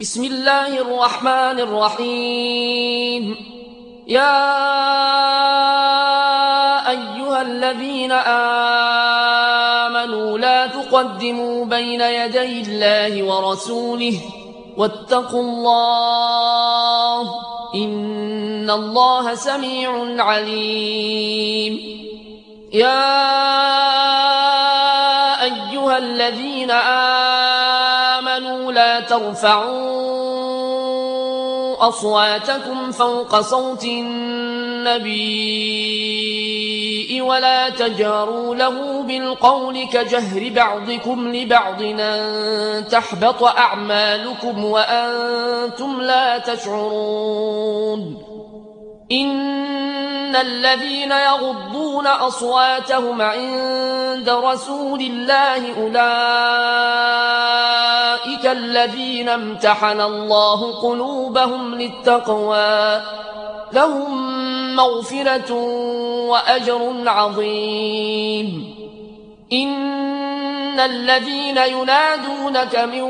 بسم الله الرحمن الرحيم. يا أيها الذين آمنوا لا تقدموا بين يدي الله ورسوله واتقوا الله إن الله سميع عليم. يا أيها الذين آمنوا لا ترفعوا أصواتكم فوق صوت النبي ولا تجهروا له بالقول كجهر بعضكم لبعض أن تحبط أعمالكم وأنتم لا تشعرون. إن الذين يغضون أصواتهم عند رسول الله أولئك الذين امتحن الله قلوبهم للتقوى لهم مغفرة وأجر عظيم. إن الذين ينادونك من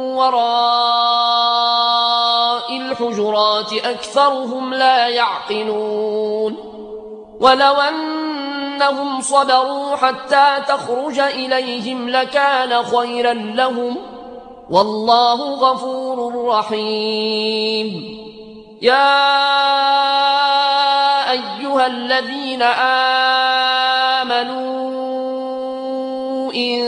وراء الحجرات أكثرهم لا يعقلون. ولو أنهم صبروا حتى تخرج إليهم لكان خيرا لهم والله غفور رحيم. يا أيها الذين آمنوا إن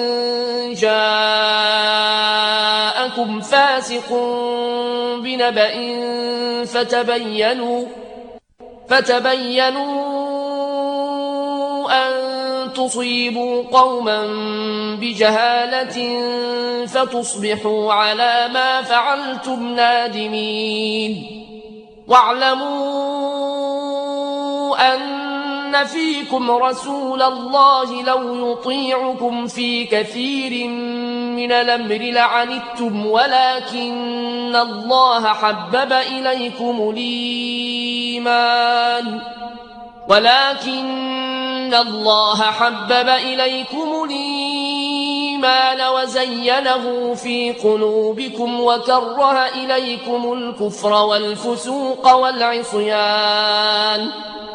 جاءكم فاسق بنبأ فتبينوا أن تصيبوا قوما بجهالة فتصبحوا على ما فعلتم نادمين. واعلموا أن فيكم رسول الله لو يطيعكم في كثير من الأمر لعنتم ولكن الله حبب إليكم الإيمان وزينه في قلوبكم وكره إليكم الكفر والفسوق والعصيان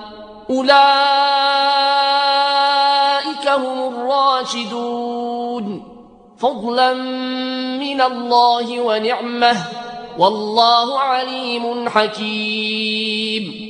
أولئك هم الراشدون فضلا من الله ونعمه والله عليم حكيم.